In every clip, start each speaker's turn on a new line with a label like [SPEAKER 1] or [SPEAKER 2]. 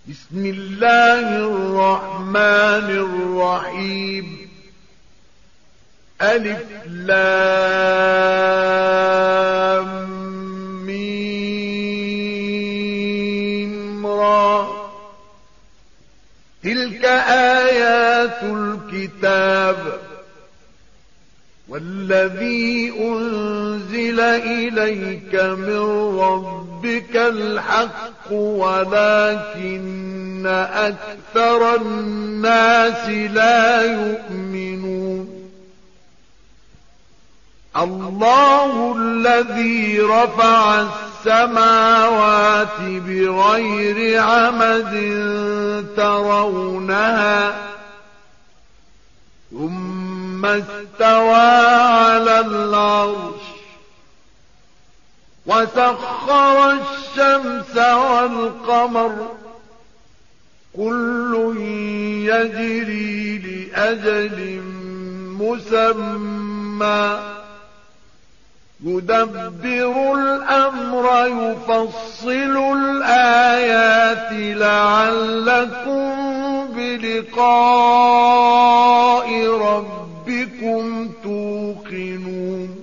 [SPEAKER 1] بسم الله الرحمن الرحيم. ألف لام ميم را. تلك آيات الكتاب والذي أنزل إليك من ربك الحق ولكن أكثر الناس لا يؤمنون. الله الذي رفع السماوات بغير عمد ترونها ثم استوى على العرش وسخر الشمس والقمر كل يجري لأجل مسمى يدبر الأمر يفصل الآيات لعلكم بلقاء ربكم توقنون.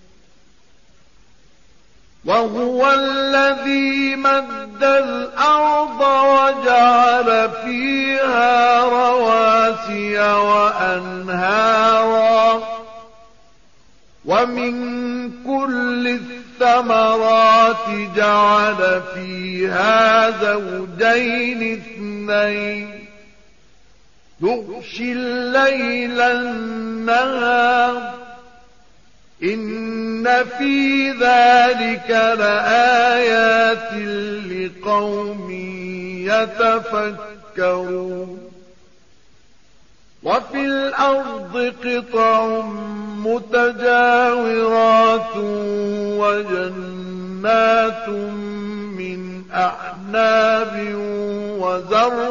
[SPEAKER 1] وهو الذي مد الأرض وجعل فيها رواسي وأنهارا ومن كل الثمرات جعل فيها زوجين اثنين يغشي الليل النهار إن في ذلك لآيات لقوم يتفكرون. وفي الأرض قطع متجاورات وجنات من أعناب وزرع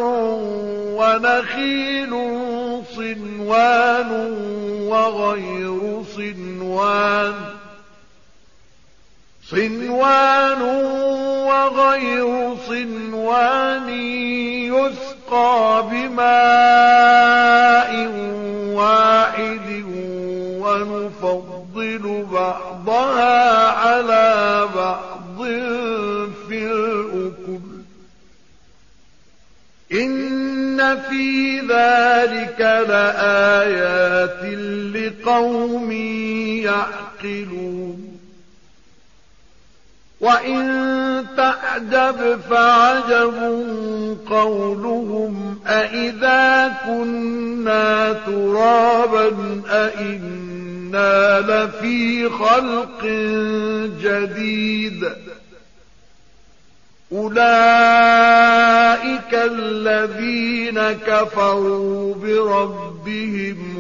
[SPEAKER 1] ونخيل صنوان وغير صنوان يسقى بماء واحد ونفضل بعضها على بعض في الأكل إن في ذلك لآيات لقوم يعقلون. وإن تعجب فعجب قولهم أإذا كنا ترابا أإنا لفي خلق جديد أولئك الذين كفروا بربهم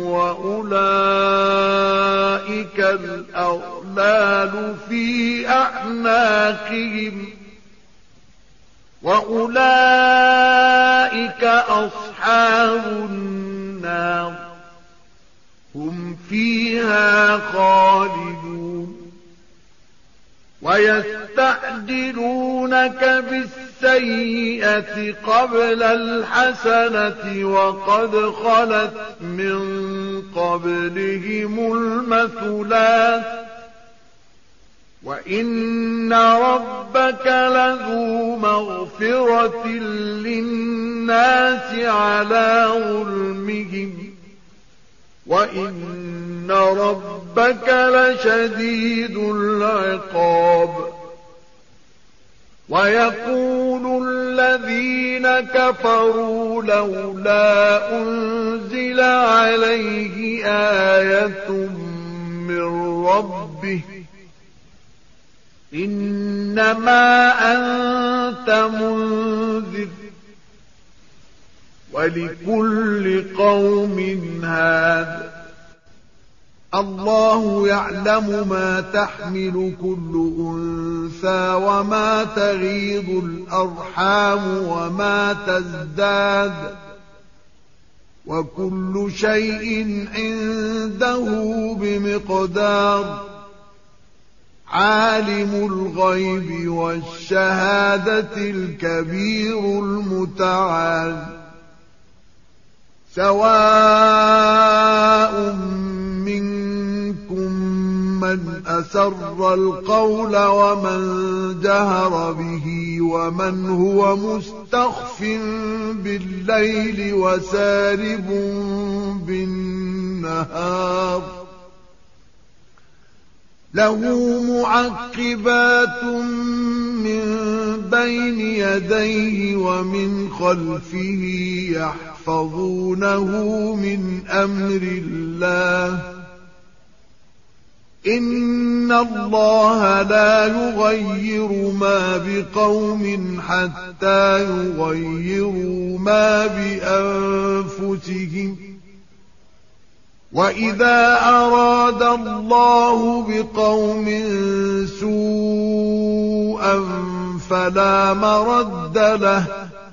[SPEAKER 1] وأولئك الأغلال في أعناقهم وأولئك أصحاب النار هم فيها خالدون. ويستعجلونك بالسيئة قبل الحسنة وقد خلت من قبلهم المثلات وإن ربك لذو مغفرة للناس على ظلمهم وإن ربك لشديد العقاب. ويقول الذين كفروا لولا أنزل عليه آية من ربه إنما أنت منذر ولكل قوم هاد. الله يعلم ما تحمل كل أنثى وما تغيض الأرحام وما تزداد وكل شيء عنده بمقدار. عالم الغيب والشهادة الكبير المتعال سواء منكم من أسر القول ومن جهر به ومن هو مستخف بالليل وسارب بالنهار له معقبات من بين يديه ومن خلفه يحفظونه من أمر الله إن الله لا يغير ما بقوم حتى يغيروا ما بأنفسهم وإذا أراد الله بقوم سوءا فلا مرد له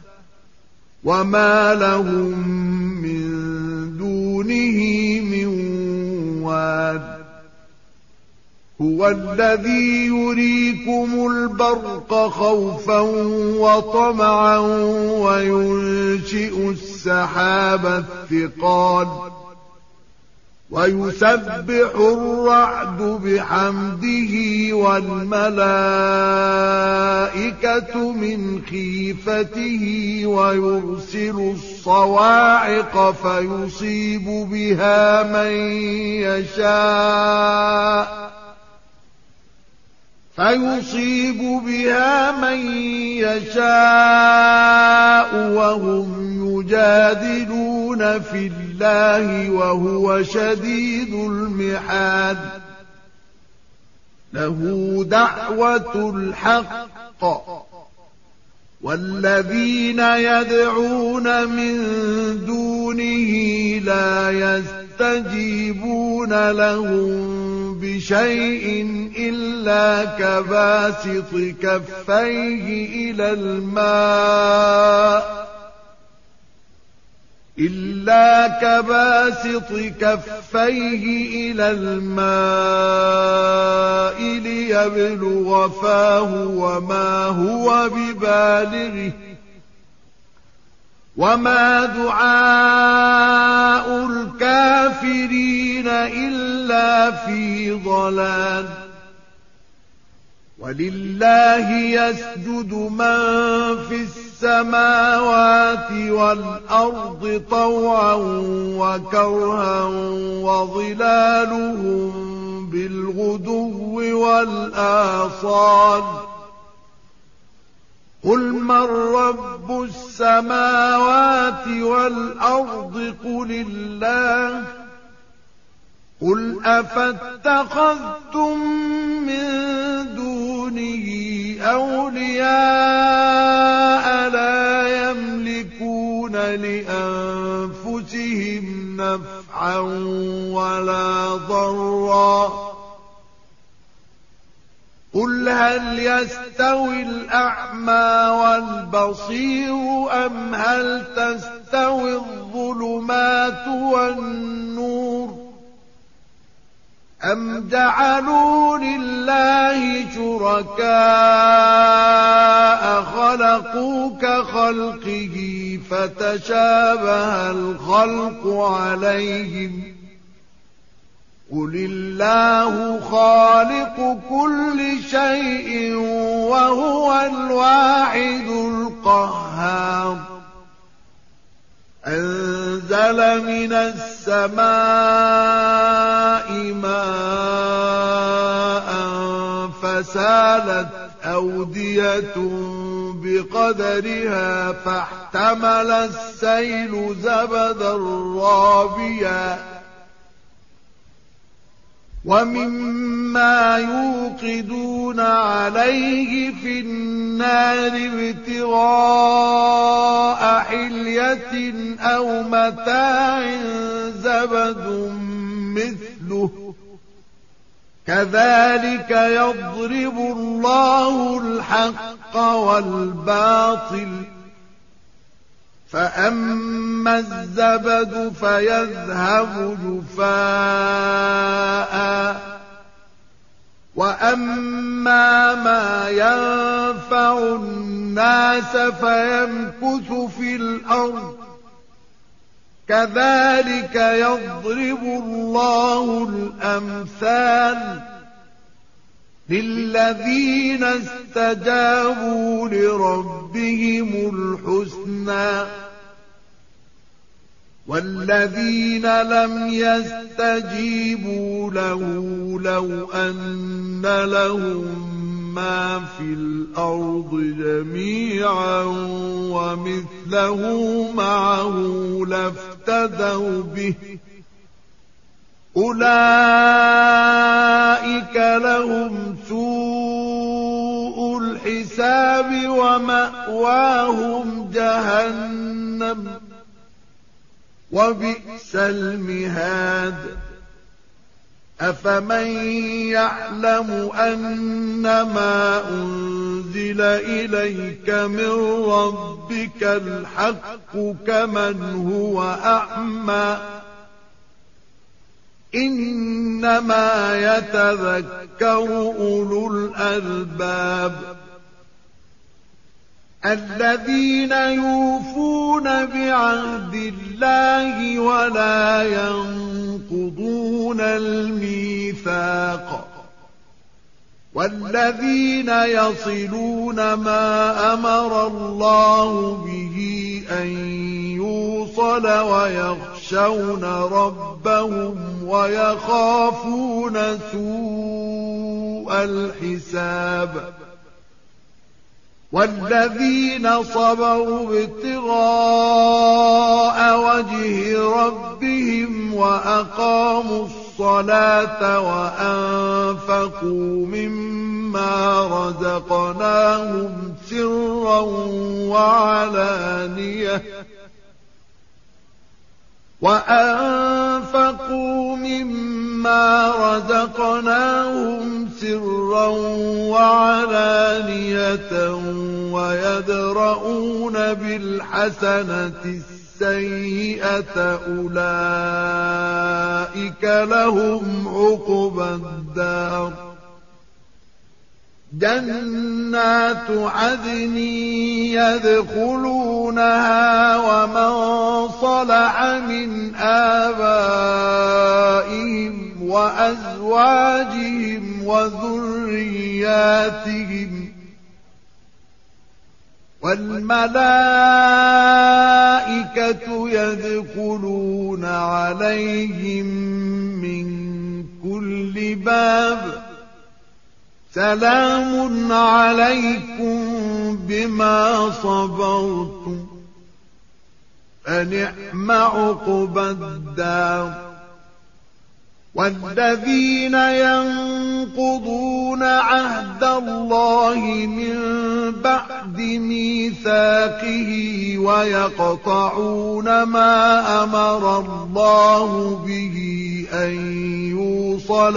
[SPEAKER 1] وما لهم من دونه من واد هو الذي يريكم البرق خوفا وطمعا وينشئ السحاب الثقال ويسبح الرعد بحمده والملائكة من خيفته ويرسل الصواعق فيصيب بها من يشاء وهم يجادلون في الله وهو شديد المحال له دعوة الحق والذين يدعون من دونه لا يستجيبون لهم بشيء إلا كباسط كفيه إلى الماء ليبلغ فاه وما هو ببالغه وما دعاء الكافرين إلا في ضلال ولله يسجد من في السماوات والأرض طوعا وكرها وظلالهم بالغدو والآصال قل من رب السماوات والأرض قل الله قل أفاتخذتم من دونه أولياء لا يملكون لأنفسهم نفعا ولا ضرا قل هل يستوي الأعمى والبصير أم هل تستوي الظلمات والنور أم جعلوا لله شركاء خلقوا كخلقه فتشابه الخلق عليهم قل الله خالق كل شيء وهو الواحد القهار أنزل من السماء ماء فسالت أودية بقدرها فاحتمل السيل زبدا رابيا ومما يوقدون عليه في النار ابتغاء حلية أو متاع زبد مثله كذلك يضرب الله الحق والباطل فأما الزبد فيذهب جفاء وأما ما ينفع الناس فيمكث في الأرض كذلك يضرب الله الأمثال للذين استجابوا لربهم الحسنى والذين لم يستجيبوا له لو أن لهم ما في الأرض جميعا ومثله معه لافتدوا به أولئك لهم سوء الحساب ومأواهم جهنم وبئس المهاد أفمن يعلم أنما أنزل إليك من ربك الحق كمن هو أعمى إنما يتذكر أولو الألباب الذين يوفون بعهد الله ولا ينقضون الميثاق والذين يصلون ما أمر الله به أن يوصل ويخشون ربهم ويخافون سوء الحساب والذين صبروا ابتغاء وجه ربهم وأقاموا الصلاة وأنفقوا مما رزقناهم سرا وعلانية ويدرؤون بالحسنة السيئة أولئك لهم عقبى الدار جنات عدن يدخلونها ومن صلح من آبائهم وأزواجهم وذرياتهم والملائكة يدخلون عليهم من كل باب سلام عليكم بما صبرتم فنعم عقبى الدار والذين ينقضون عهد الله من بعد ميثاقه ويقطعون ما أمر الله به أن يوصل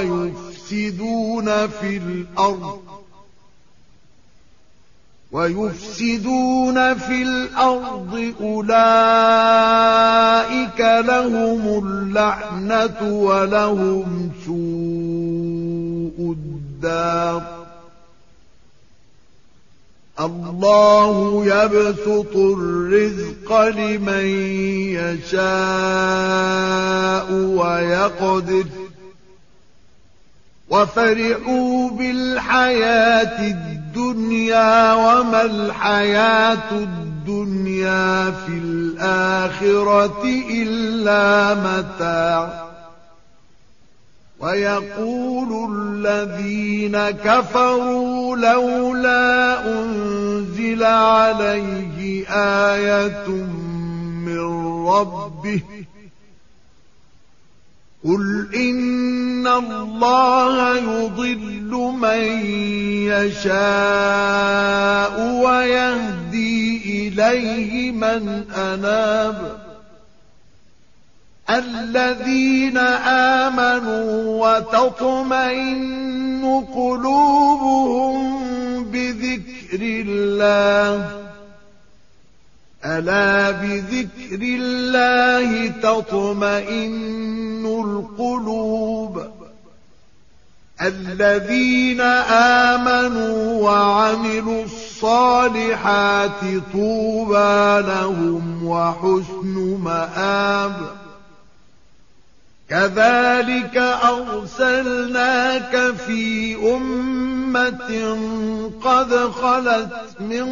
[SPEAKER 1] ويفسدون في الأرض أولئك لهم اللعنة ولهم سوء الدار الله يبسط الرزق لمن يشاء ويقدر وفرحوا بالحياة الدنيا وما الحياة الدنيا في الآخرة إلا متاع ويقول الذين كفروا لولا أنزل عليه آية من ربه قل إن الله يضل من يشاء ويهدي إليه من أناب الذين آمنوا وتطمئن قلوبهم بذكر الله ألا بذكر الله تطمئن القلوب الذين آمنوا وعملوا الصالحات طوبى لهم وحسن مآب. كذلك أرسلناك في أمة قد خلت من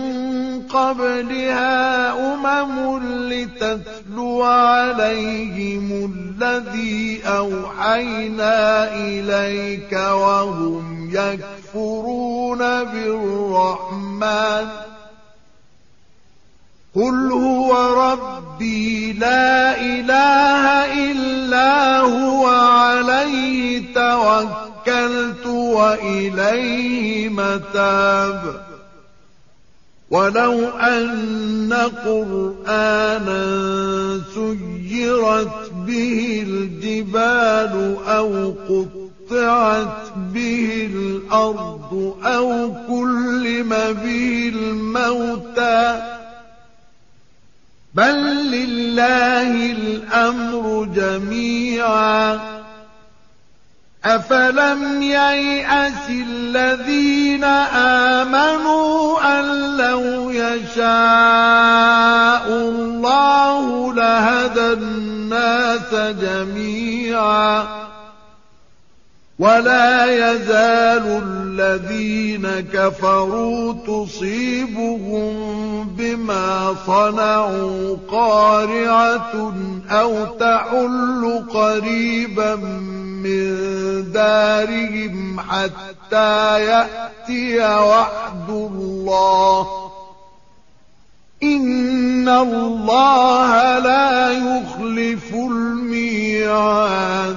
[SPEAKER 1] قبلها لتتلو عليهم الذي أوحينا إليك وهم يكفرون بالرحمن. قل هو ربي لا إله إلا هو عليه توكلت وإليه متاب. ولو أن قرآنا سيرت به الجبال أو قطعت به الأرض أو كلم به الموتى بل لله الأمر جميعا. أفلم ييأس الذين آمنوا أن لو يشاء الله لهدى الناس جميعا. ولا يزال الذين كفروا تصيبهم بما صنعوا قارعة أو تحل قريبا من دارهم حتى يأتي وعد الله إن الله لا يخلف الميعاد.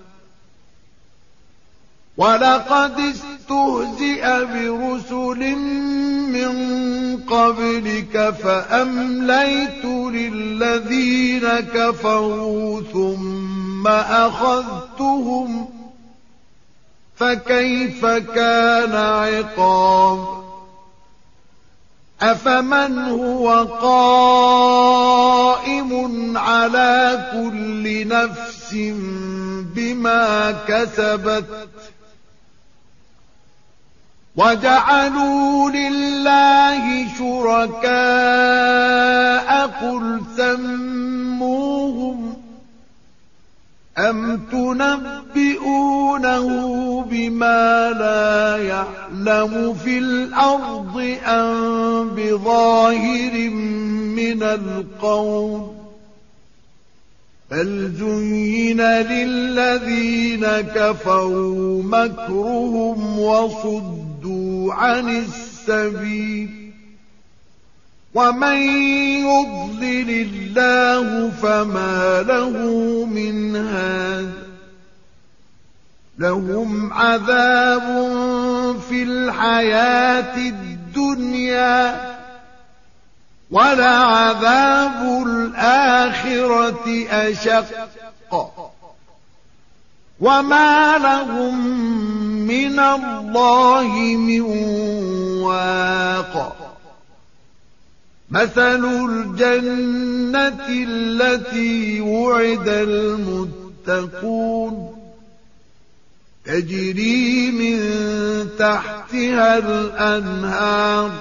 [SPEAKER 1] ولقد استهزئ برسل من قبلك فأمليت للذين كفروا ثم أخذتهم فكيف كان عقاب. أفمن هو قائم على كل نفس بما كسبت وجعلوا لله شركاء قل سموهم أم تنبئونه بما لا يعلم في الأرض أم بظاهر من القول بل زين للذين كفروا مكرهم وصدوا عن السبيل ومن يضلل الله فما له من هاد. لهم عذاب في الحياة الدنيا ولعذاب الآخرة أشق وما لهم من الله من واق. مثل الجنة التي وعد المتقون تجري من تحتها الأنهار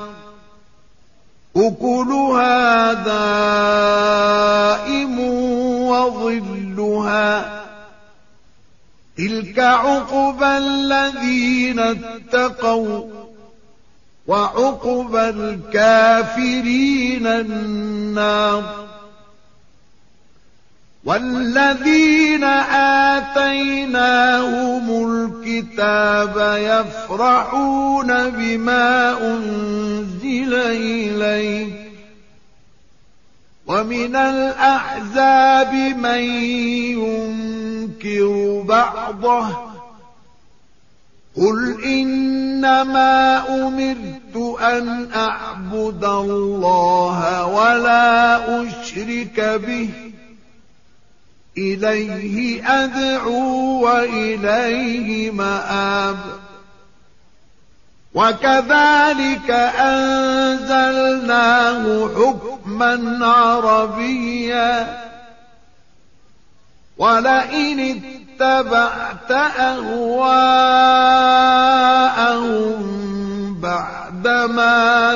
[SPEAKER 1] أكلها دائم وظلها تلك عقبى الذين اتقوا وعقبى الكافرين النار. والذين آتيناهم الكتاب يفرحون بما أنزل إليك ومن الأحزاب من ينكر بعضه قل إنما أمرت أن أعبد الله ولا أشرك به إليه أدعو وإليه مآب. وكذلك أنزلناه حكما عربيا ولئن اتبعت أهواءهم بعدما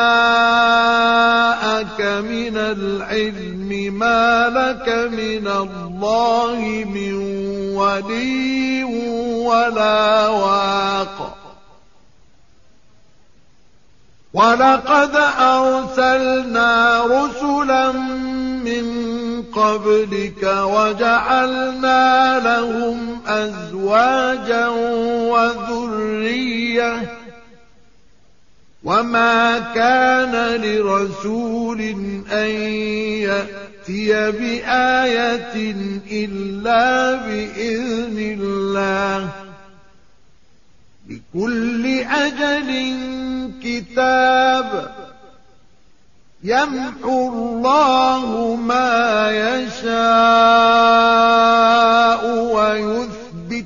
[SPEAKER 1] جاءك من العلم ما لك من الله من ولي ولا واق ولقد أرسلنا رسلا من قبلك وجعلنا لهم أزواجا وذرية وما كان لرسول أن يأتي بآية إلا بإذن الله لكل أجل كتاب يمحو الله ما يشاء ويثبت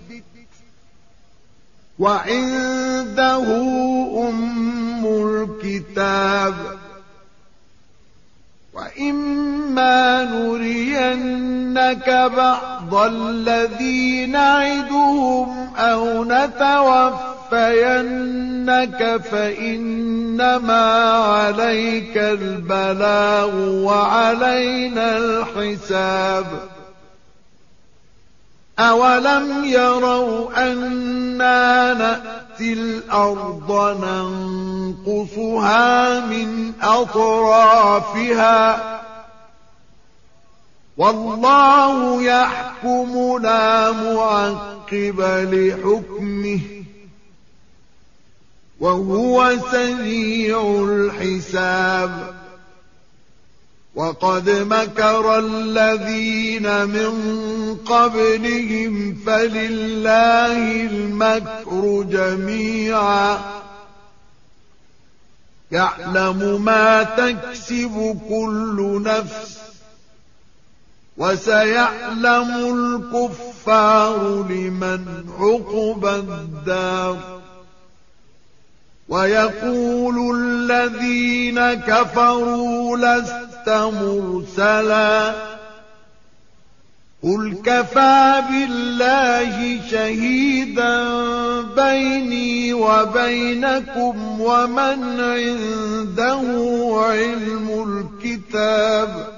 [SPEAKER 1] وعنده أم الكتاب وإما نرينك بعض الذي نعدهم أو نتوفينك فإنما عليك البلاغ وعلينا الحساب أولم يروا أنا نأتي الأرض ننقصها من أطرافها والله يحكم لا معقب لحكمه وهو سريع الحساب وقد مكر الذين من قبلهم فلله المكر جميعا يعلم ما تكسب كل نفس وسيعلم الكفار لمن عقبى الدار ويقول الذين كفروا لست مرسلا قل كفى بالله شهيدا بيني وبينكم ومن عنده علم الكتاب